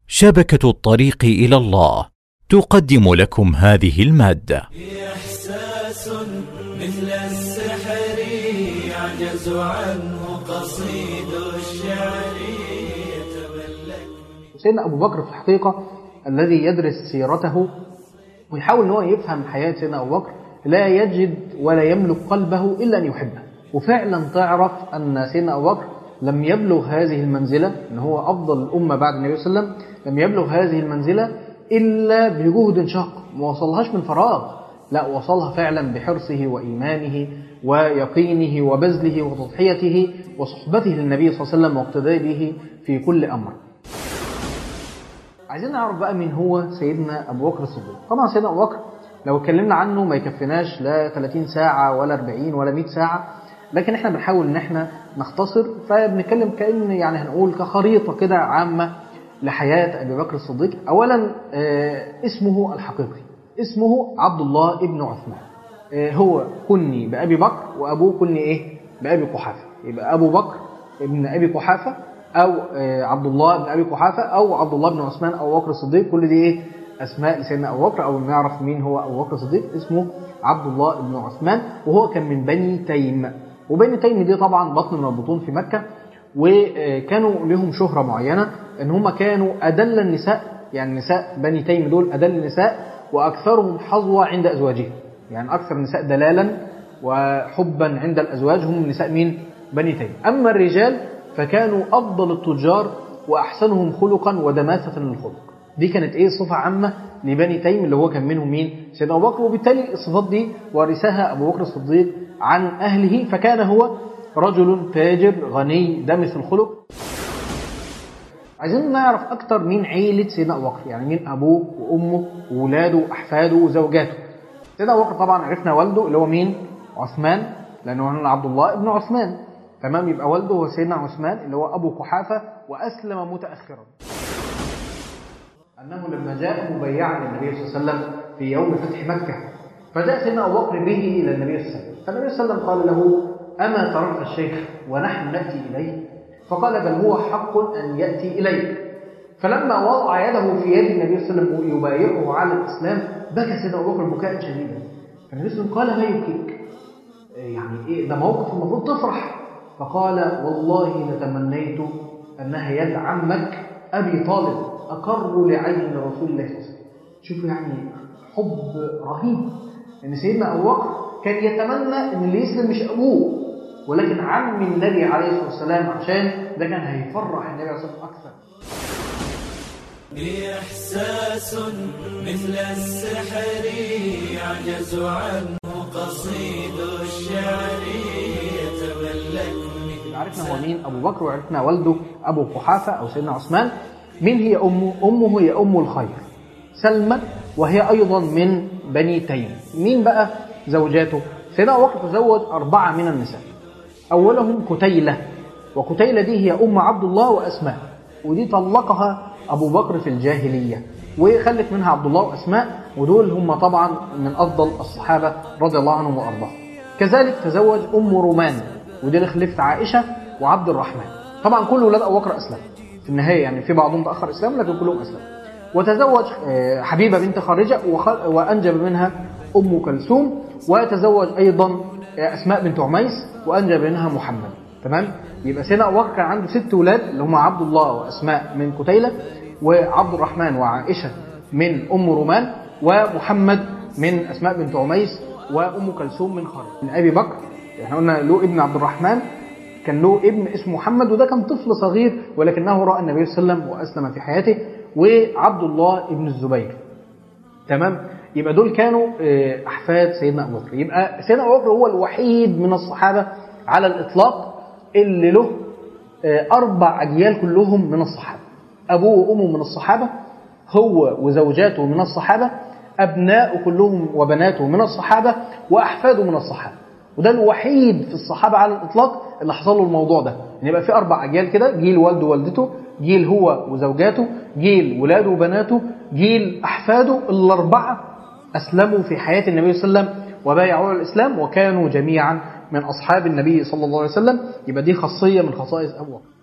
شبكة الطريق إلى الله تقدم لكم هذه المادة. إحساس مثل السحر يعجز عنه قصيد الشعر يتملك. سيدنا أبو بكر في الحقيقة الذي يدرس سيرته ويحاول أنه يفهم حياة سيدنا أبو بكر لا يجد ولا يملك قلبه إلا أن يحبه. وفعلا تعرف أن سيدنا أبو بكر لم يبلغ هذه المنزلة، أن هو أفضل الأمة بعد النبي صلى الله عليه وسلم، لم يبلغ هذه المنزلة إلا بجهد شاق، ما وصلهاش من فراغ، لا وصلها فعلا بحرصه وإيمانه ويقينه وبذله وتضحيته وصحبته للنبي صلى الله عليه وسلم واقتداء به في كل أمر. عايزين نعرف بقى مين هو سيدنا أبو بكر الصديق. طبعا سيدنا أبو بكر لو اتكلمنا عنه ما يكفناش لا 30 ساعة ولا 40 ولا 100 ساعة، لكن احنا بنحاول ان احنا نختصر، فبنتكلم كأن يعني هنقول كخريطة كده عامة لحياة أبي بكر الصديق. أولا اسمه الحقيقي اسمه عبد الله ابن عثمان، هو كني بأبي بكر وأبوه كني إيه بأبي قحافة، يبقى أبو بكر ابن أبي قحافة أو عبد الله ابن أبي قحافة أو عبد الله بن عثمان أو أبو بكر الصديق، كل دي إيه أسماء لسيدنا أبو بكر. أو نعرف مين هو أبو بكر الصديق، اسمه عبد الله بن عثمان، وهو كان من بني تيم. وبني تيم دي طبعا بطن من البطون في مكة، وكانوا لهم شهرة معينة ان هم كانوا أدل النساء، يعني نساء بني تيم دول أدل النساء وأكثرهم حظوة عند أزواجهم، يعني أكثر النساء دلالا وحبا عند الأزواج هم نساء مين؟ بني تيم. أما الرجال فكانوا أفضل التجار وأحسنهم خلقا ودماثة للخلق. دي كانت إيه صفة عامة لبني تيم اللي هو كان منهم مين؟ سيدنا أبو بكر. وبالتالي الصفات دي ورثها أبو بكر الصديق عن أهله، فكان هو رجل تاجر غني دمث الخلق. عايزين نعرف أكتر مين عيلة سيدنا أبو بكر، يعني مين أبوه وأمه وولاده وأحفاده وزوجاته. سيدنا أبو بكر طبعا عرفنا والده اللي هو مين؟ عثمان، لأنه هو عبد الله ابن عثمان، تمام. يبقى والده هو سيدنا عثمان اللي هو أبو قحافة وأسلم متأخرا. أنه لما جاء مبيعا للنبي صلى الله عليه وسلم في يوم فتح مكة، فجاء سيدنا أبو بكر به إلى النبي صلى الله عليه وسلم، فالنبي صلى الله عليه وسلم قال له: أما تركت الشيخ ونحن نأتي إليه؟ فقال: بل هو حق أن يأتي إليك. فلما وضع يده في يد النبي صلى الله عليه وسلم يبايعه على الإسلام بكى سيدنا أبو بكر بكاء شديدا. فالنبي صلى الله عليه وسلم قال: ما يبكيك؟ يعني إيه ده موقف المفروض تفرح. فقال: والله لتمنيت أنها يد عمك أبي طالب أقر لعين رسول الله صلى الله عليه وسلم. شوفوا يعني حب رهيب ان سيدنا ابو بكر كان يتمنى ان اللي يسلم مش ابوه ولكن عم النبي عليه الصلاه والسلام، عشان ده كان هيفرح النبي عليه الصلاه والسلام اكثر. إحساس مثل السحر يعجز عنه قصيد الشعر يتملك. عرفنا هو مين ابو بكر وعرفنا والده ابو قحافه او سيدنا عثمان. مين هي امه؟ امه هي ام الخير سلمى، وهي أيضا من بني تيم. مين بقى زوجاته؟ سيدنا أبو بكر تزوج 4 من النساء، أولهم كتيلة، وكتيلة دي هي أم عبد الله وأسماء، ودي طلقها أبو بكر في الجاهلية وخلف منها عبد الله وأسماء، ودول هم طبعا من أفضل الصحابة رضي الله عنهم وأرضاهم. كذلك تزوج أم رومان، ودي اللي خلفت عائشة وعبد الرحمن. طبعا كل ولاد أبو بكر أسلم في النهاية، يعني في بعضهم تأخر إسلام لكن كلهم أسلم. وتزوج حبيبة بنت خارجة وأنجب منها أم كلثوم، وتزوج أيضا أسماء بنت عميس وأنجب منها محمد، تمام. يبقى سيدنا أبو بكر كان عنده 6 أولاد اللي هم عبد الله وأسماء من كتيلة، وعبد الرحمن وعائشة من أم رومان، ومحمد من أسماء بنت عميس، وأم كلثوم من خارج. من أبي بكر احنا قلنا له ابن عبد الرحمن، كان له ابن اسمه محمد، وده كان طفل صغير ولكنه رأى النبي صلى الله عليه وسلم وأسلم في حياته، وعبد الله ابن الزبير، تمام. يبقى دول كانوا أحفاد سيدنا أبو بكر. يبقى سيدنا أبو بكر هو الوحيد من الصحابة على الإطلاق اللي له 4 أجيال كلهم من الصحابة، أبوه وأمه من الصحابة، هو وزوجاته من الصحابة، أبناءه كلهم وبناته من الصحابة، وأحفاده من الصحابة. وده الوحيد في الصحابة على الإطلاق اللي حصل له الموضوع ده، إن يبقى في 4 أجيال كده، جيل والده ووالدته، جيل هو وزوجاته، جيل ولاده وبناته، جيل أحفاده، ال4 أسلموا في حياة النبي صلى الله عليه وسلم وبايعوا على الإسلام وكانوا جميعا من أصحاب النبي صلى الله عليه وسلم. يبقى دي خاصية من خصائص أبو بكر.